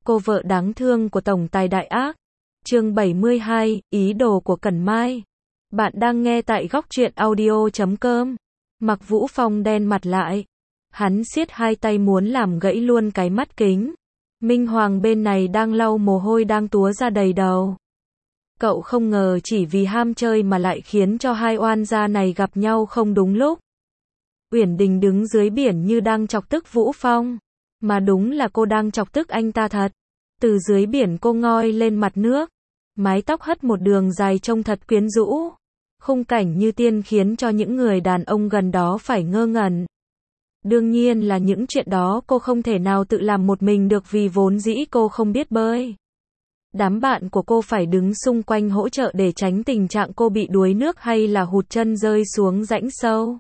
cô vợ đáng thương của tổng tài đại ác. Chương 72, ý đồ của Cẩn Mai. Bạn đang nghe tại góc truyện audio.com. Mạc Vũ Phong đen mặt lại. Hắn siết hai tay muốn làm gãy luôn cái mắt kính. Minh Hoàng bên này đang lau mồ hôi đang túa ra đầy đầu. Cậu không ngờ chỉ vì ham chơi mà lại khiến cho hai oan gia này gặp nhau không đúng lúc. Uyển Đình đứng dưới biển như đang chọc tức Vũ Phong. Mà đúng là cô đang chọc tức anh ta thật. Từ dưới biển cô ngoi lên mặt nước. Mái tóc hất một đường dài trông thật quyến rũ. Khung cảnh như tiên khiến cho những người đàn ông gần đó phải ngơ ngẩn. Đương nhiên là những chuyện đó cô không thể nào tự làm một mình được vì vốn dĩ cô không biết bơi. Đám bạn của cô phải đứng xung quanh hỗ trợ để tránh tình trạng cô bị đuối nước hay là hụt chân rơi xuống rãnh sâu.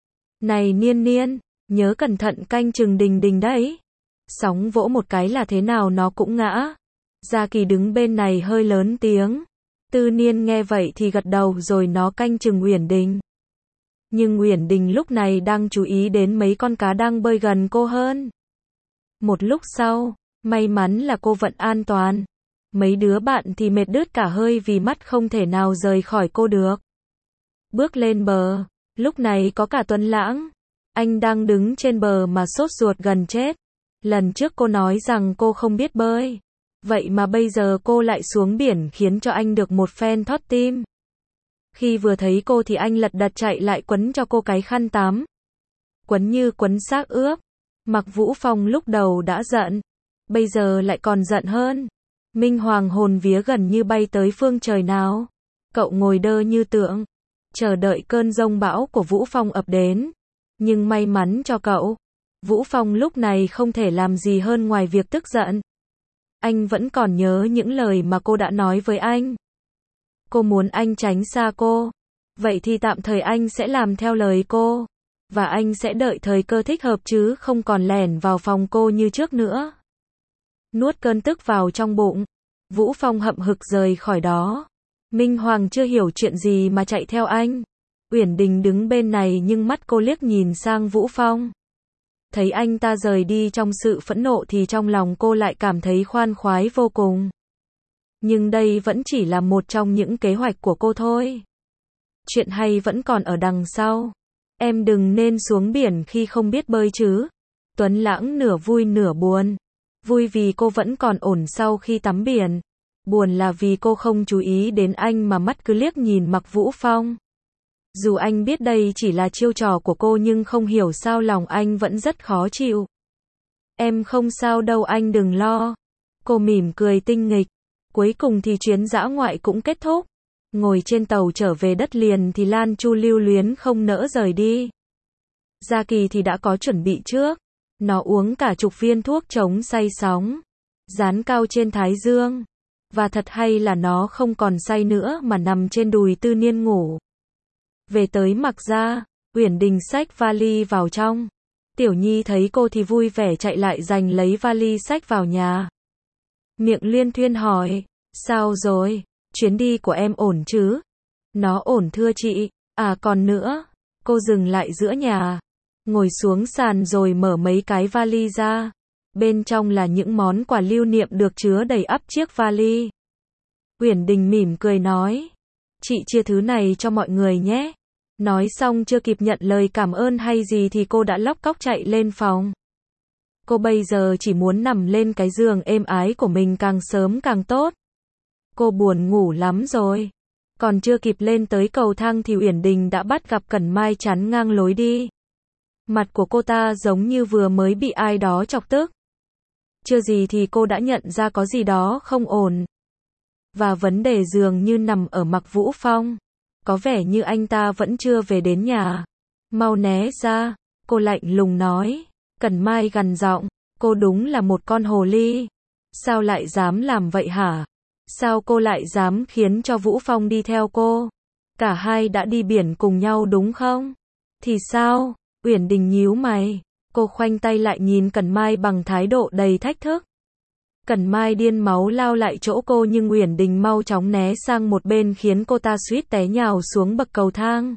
Này Niên Niên, nhớ cẩn thận canh chừng Đình Đình đấy. Sóng vỗ một cái là thế nào nó cũng ngã. Gia Kỳ đứng bên này hơi lớn tiếng. Tư Niên nghe vậy thì gật đầu rồi nó canh chừng Uyển Đình. Nhưng Uyển Đình lúc này đang chú ý đến mấy con cá đang bơi gần cô hơn. Một lúc sau, may mắn là cô vẫn an toàn. Mấy đứa bạn thì mệt đứt cả hơi vì mắt không thể nào rời khỏi cô được. Bước lên bờ, lúc này có cả Tuấn Lãng. Anh đang đứng trên bờ mà sốt ruột gần chết. Lần trước cô nói rằng cô không biết bơi. Vậy mà bây giờ cô lại xuống biển khiến cho anh được một phen thót tim. Khi vừa thấy cô thì anh lật đật chạy lại quấn cho cô cái khăn tắm. Quấn như quấn xác ướp. Mạc Vũ Phong lúc đầu đã giận. Bây giờ lại còn giận hơn. Minh Hoàng hồn vía gần như bay tới phương trời nào. Cậu ngồi đơ như tượng. Chờ đợi cơn giông bão của Vũ Phong ập đến. Nhưng may mắn cho cậu. Vũ Phong lúc này không thể làm gì hơn ngoài việc tức giận. Anh vẫn còn nhớ những lời mà cô đã nói với anh. Cô muốn anh tránh xa cô. Vậy thì tạm thời anh sẽ làm theo lời cô. Và anh sẽ đợi thời cơ thích hợp chứ không còn lẻn vào phòng cô như trước nữa. Nuốt cơn tức vào trong bụng. Vũ Phong hậm hực rời khỏi đó. Minh Hoàng chưa hiểu chuyện gì mà chạy theo anh. Uyển Đình đứng bên này nhưng mắt cô liếc nhìn sang Vũ Phong. Thấy anh ta rời đi trong sự phẫn nộ thì trong lòng cô lại cảm thấy khoan khoái vô cùng. Nhưng đây vẫn chỉ là một trong những kế hoạch của cô thôi. Chuyện hay vẫn còn ở đằng sau. Em đừng nên xuống biển khi không biết bơi chứ. Tuấn Lãng nửa vui nửa buồn. Vui vì cô vẫn còn ổn sau khi tắm biển. Buồn là vì cô không chú ý đến anh mà mắt cứ liếc nhìn Mạc Vũ Phong. Dù anh biết đây chỉ là chiêu trò của cô nhưng không hiểu sao lòng anh vẫn rất khó chịu. Em không sao đâu anh đừng lo. Cô mỉm cười tinh nghịch. Cuối cùng thì chuyến dã ngoại cũng kết thúc. Ngồi trên tàu trở về đất liền thì Lan Chu lưu luyến không nỡ rời đi. Gia Kỳ thì đã có chuẩn bị trước. Nó uống cả chục viên thuốc chống say sóng. Dán cao trên thái dương. Và thật hay là nó không còn say nữa mà nằm trên đùi Tư Niên ngủ. Về tới Mạc gia, Uyển Đình xách vali vào trong. Tiểu Nhi thấy cô thì vui vẻ chạy lại giành lấy vali xách vào nhà. Miệng luyên thuyên hỏi, sao rồi, chuyến đi của em ổn chứ? Nó ổn thưa chị, à còn nữa. Cô dừng lại giữa nhà, ngồi xuống sàn rồi mở mấy cái vali ra. Bên trong là những món quà lưu niệm được chứa đầy ắp chiếc vali. Uyển Đình mỉm cười nói, chị chia thứ này cho mọi người nhé. Nói xong chưa kịp nhận lời cảm ơn hay gì thì cô đã lóc cóc chạy lên phòng. Cô bây giờ chỉ muốn nằm lên cái giường êm ái của mình càng sớm càng tốt. Cô buồn ngủ lắm rồi. Còn chưa kịp lên tới cầu thang thì Uyển Đình đã bắt gặp Cẩn Mai chắn ngang lối đi. Mặt của cô ta giống như vừa mới bị ai đó chọc tức. Chưa gì thì cô đã nhận ra có gì đó không ổn. Và vấn đề dường như nằm ở Mạc Vũ Phong. Có vẻ như anh ta vẫn chưa về đến nhà. Mau né ra, cô lạnh lùng nói. Cẩn Mai gằn giọng, cô đúng là một con hồ ly. Sao lại dám làm vậy hả? Sao cô lại dám khiến cho Vũ Phong đi theo cô? Cả hai đã đi biển cùng nhau đúng không? Thì sao? Uyển Đình nhíu mày. Cô khoanh tay lại nhìn Cẩn Mai bằng thái độ đầy thách thức. Cẩn Mai điên máu lao lại chỗ cô nhưng Uyển Đình mau chóng né sang một bên khiến cô ta suýt té nhào xuống bậc cầu thang.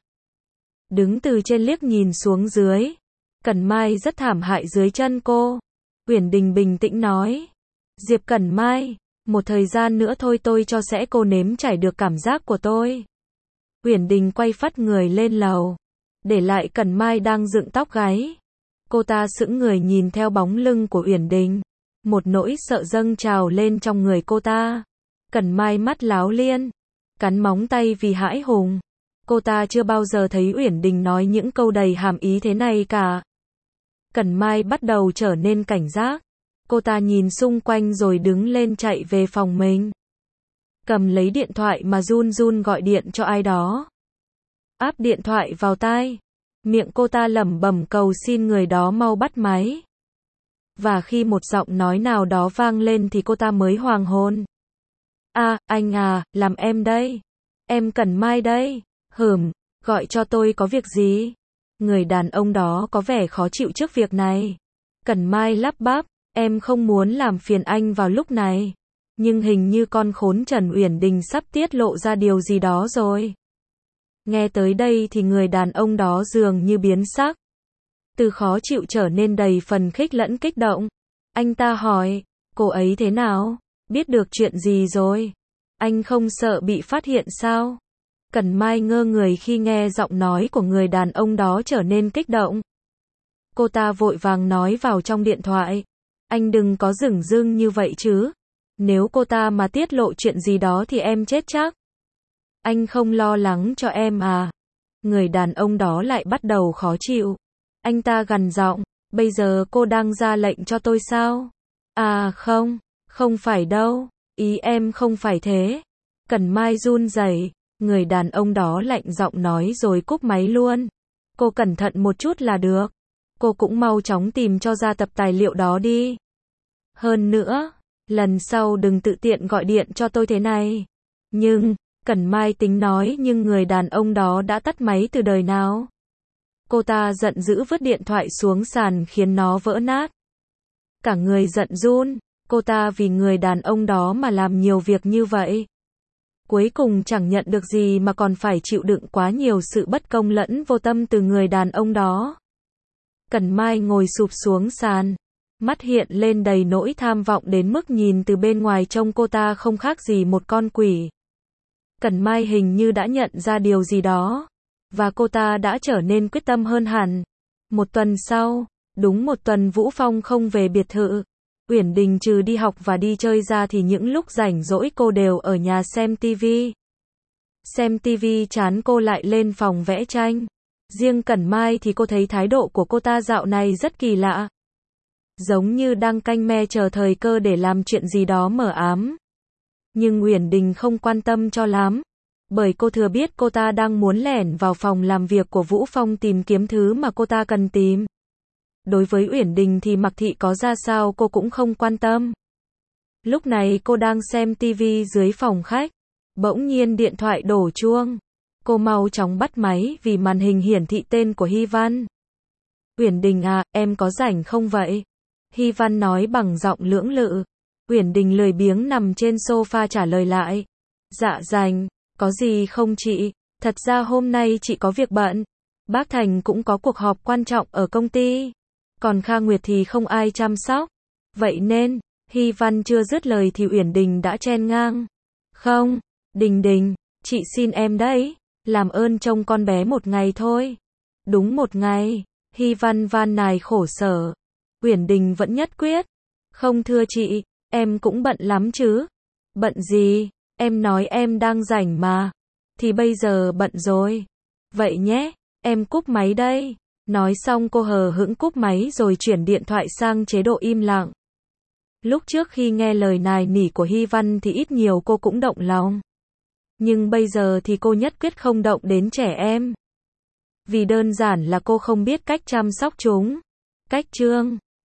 Đứng từ trên liếc nhìn xuống dưới. Cẩn Mai rất thảm hại dưới chân cô. Uyển Đình bình tĩnh nói. Diệp Cẩn Mai, một thời gian nữa thôi tôi cho sẽ cô nếm trải được cảm giác của tôi. Uyển Đình quay phắt người lên lầu, để lại Cẩn Mai đang dựng tóc gáy. Cô ta sững người nhìn theo bóng lưng của Uyển Đình, một nỗi sợ dâng trào lên trong người cô ta. Cẩn Mai mắt láo liên, cắn móng tay vì hãi hùng. Cô ta chưa bao giờ thấy Uyển Đình nói những câu đầy hàm ý thế này cả. Cẩn Mai bắt đầu trở nên cảnh giác. Cô ta nhìn xung quanh rồi đứng lên chạy về phòng mình. Cầm lấy điện thoại mà run run gọi điện cho ai đó. Áp điện thoại vào tai. Miệng cô ta lẩm bẩm cầu xin người đó mau bắt máy. Và khi một giọng nói nào đó vang lên thì cô ta mới hoàng hôn. Anh à, làm em đây. Em Cẩn Mai đây. Gọi cho tôi có việc gì? Người đàn ông đó có vẻ khó chịu trước việc này. Cẩn Mai lắp bắp, em không muốn làm phiền anh vào lúc này. Nhưng hình như con khốn Trần Uyển Đình sắp tiết lộ ra điều gì đó rồi. Nghe tới đây thì người đàn ông đó dường như biến sắc. Từ khó chịu trở nên đầy phần khích lẫn kích động. Anh ta hỏi, cô ấy thế nào? Biết được chuyện gì rồi? Anh không sợ bị phát hiện sao? Cẩn Mai ngơ người khi nghe giọng nói của người đàn ông đó trở nên kích động. Cô ta vội vàng nói vào trong điện thoại. Anh đừng có dửng dưng như vậy chứ. Nếu cô ta mà tiết lộ chuyện gì đó thì em chết chắc. Anh không lo lắng cho em à? Người đàn ông đó lại bắt đầu khó chịu. Anh ta gằn giọng, bây giờ cô đang ra lệnh cho tôi sao? Không phải đâu, ý em không phải thế. Cẩn Mai run rẩy, người đàn ông đó lạnh giọng nói rồi cúp máy luôn. Cô cẩn thận một chút là được. Cô cũng mau chóng tìm cho ra tập tài liệu đó đi. Hơn nữa, lần sau đừng tự tiện gọi điện cho tôi thế này. Nhưng, Cẩn Mai tính nói nhưng người đàn ông đó đã tắt máy từ đời nào. Cô ta giận dữ vứt điện thoại xuống sàn khiến nó vỡ nát. Cả người giận run, cô ta vì người đàn ông đó mà làm nhiều việc như vậy. Cuối cùng chẳng nhận được gì mà còn phải chịu đựng quá nhiều sự bất công lẫn vô tâm từ người đàn ông đó. Cẩn Mai ngồi sụp xuống sàn, mắt hiện lên đầy nỗi tham vọng đến mức nhìn từ bên ngoài trông cô ta không khác gì một con quỷ. Cẩn Mai hình như đã nhận ra điều gì đó, và cô ta đã trở nên quyết tâm hơn hẳn. Một tuần sau, đúng một tuần Vũ Phong không về biệt thự. Uyển Đình trừ đi học và đi chơi ra thì những lúc rảnh rỗi cô đều ở nhà xem tivi. Xem tivi chán cô lại lên phòng vẽ tranh. Riêng Cẩn Mai thì cô thấy thái độ của cô ta dạo này rất kỳ lạ. Giống như đang canh me chờ thời cơ để làm chuyện gì đó mờ ám. Nhưng Uyển Đình không quan tâm cho lắm. Bởi cô thừa biết cô ta đang muốn lẻn vào phòng làm việc của Vũ Phong tìm kiếm thứ mà cô ta cần tìm. Đối với Uyển Đình thì mặc thị có ra sao cô cũng không quan tâm. Lúc này cô đang xem tivi dưới phòng khách. Bỗng nhiên điện thoại đổ chuông. Cô mau chóng bắt máy vì màn hình hiển thị tên của Hy Văn. Uyển Đình à, em có rảnh không vậy? Hy Văn nói bằng giọng lưỡng lự. Uyển Đình lười biếng nằm trên sofa trả lời lại. Dạ rảnh, có gì không chị? Thật ra hôm nay chị có việc bận. Bác Thành cũng có cuộc họp quan trọng ở công ty. Còn Kha Nguyệt thì không ai chăm sóc. Vậy nên, Hy Văn chưa dứt lời thì Uyển Đình đã chen ngang. Không, Đình, chị xin em đấy. Làm ơn trông con bé một ngày thôi. Đúng một ngày. Hy Văn van nài khổ sở. Uyển Đình vẫn nhất quyết. Không thưa chị, em cũng bận lắm chứ. Bận gì? Em nói em đang rảnh mà. Thì bây giờ bận rồi. Vậy nhé, em cúp máy đây. Nói xong cô hờ hững cúp máy rồi chuyển điện thoại sang chế độ im lặng. Lúc trước khi nghe lời nài nỉ của Hy Văn thì ít nhiều cô cũng động lòng. Nhưng bây giờ thì cô nhất quyết không động đến trẻ em. Vì đơn giản là cô không biết cách chăm sóc chúng. Cách chương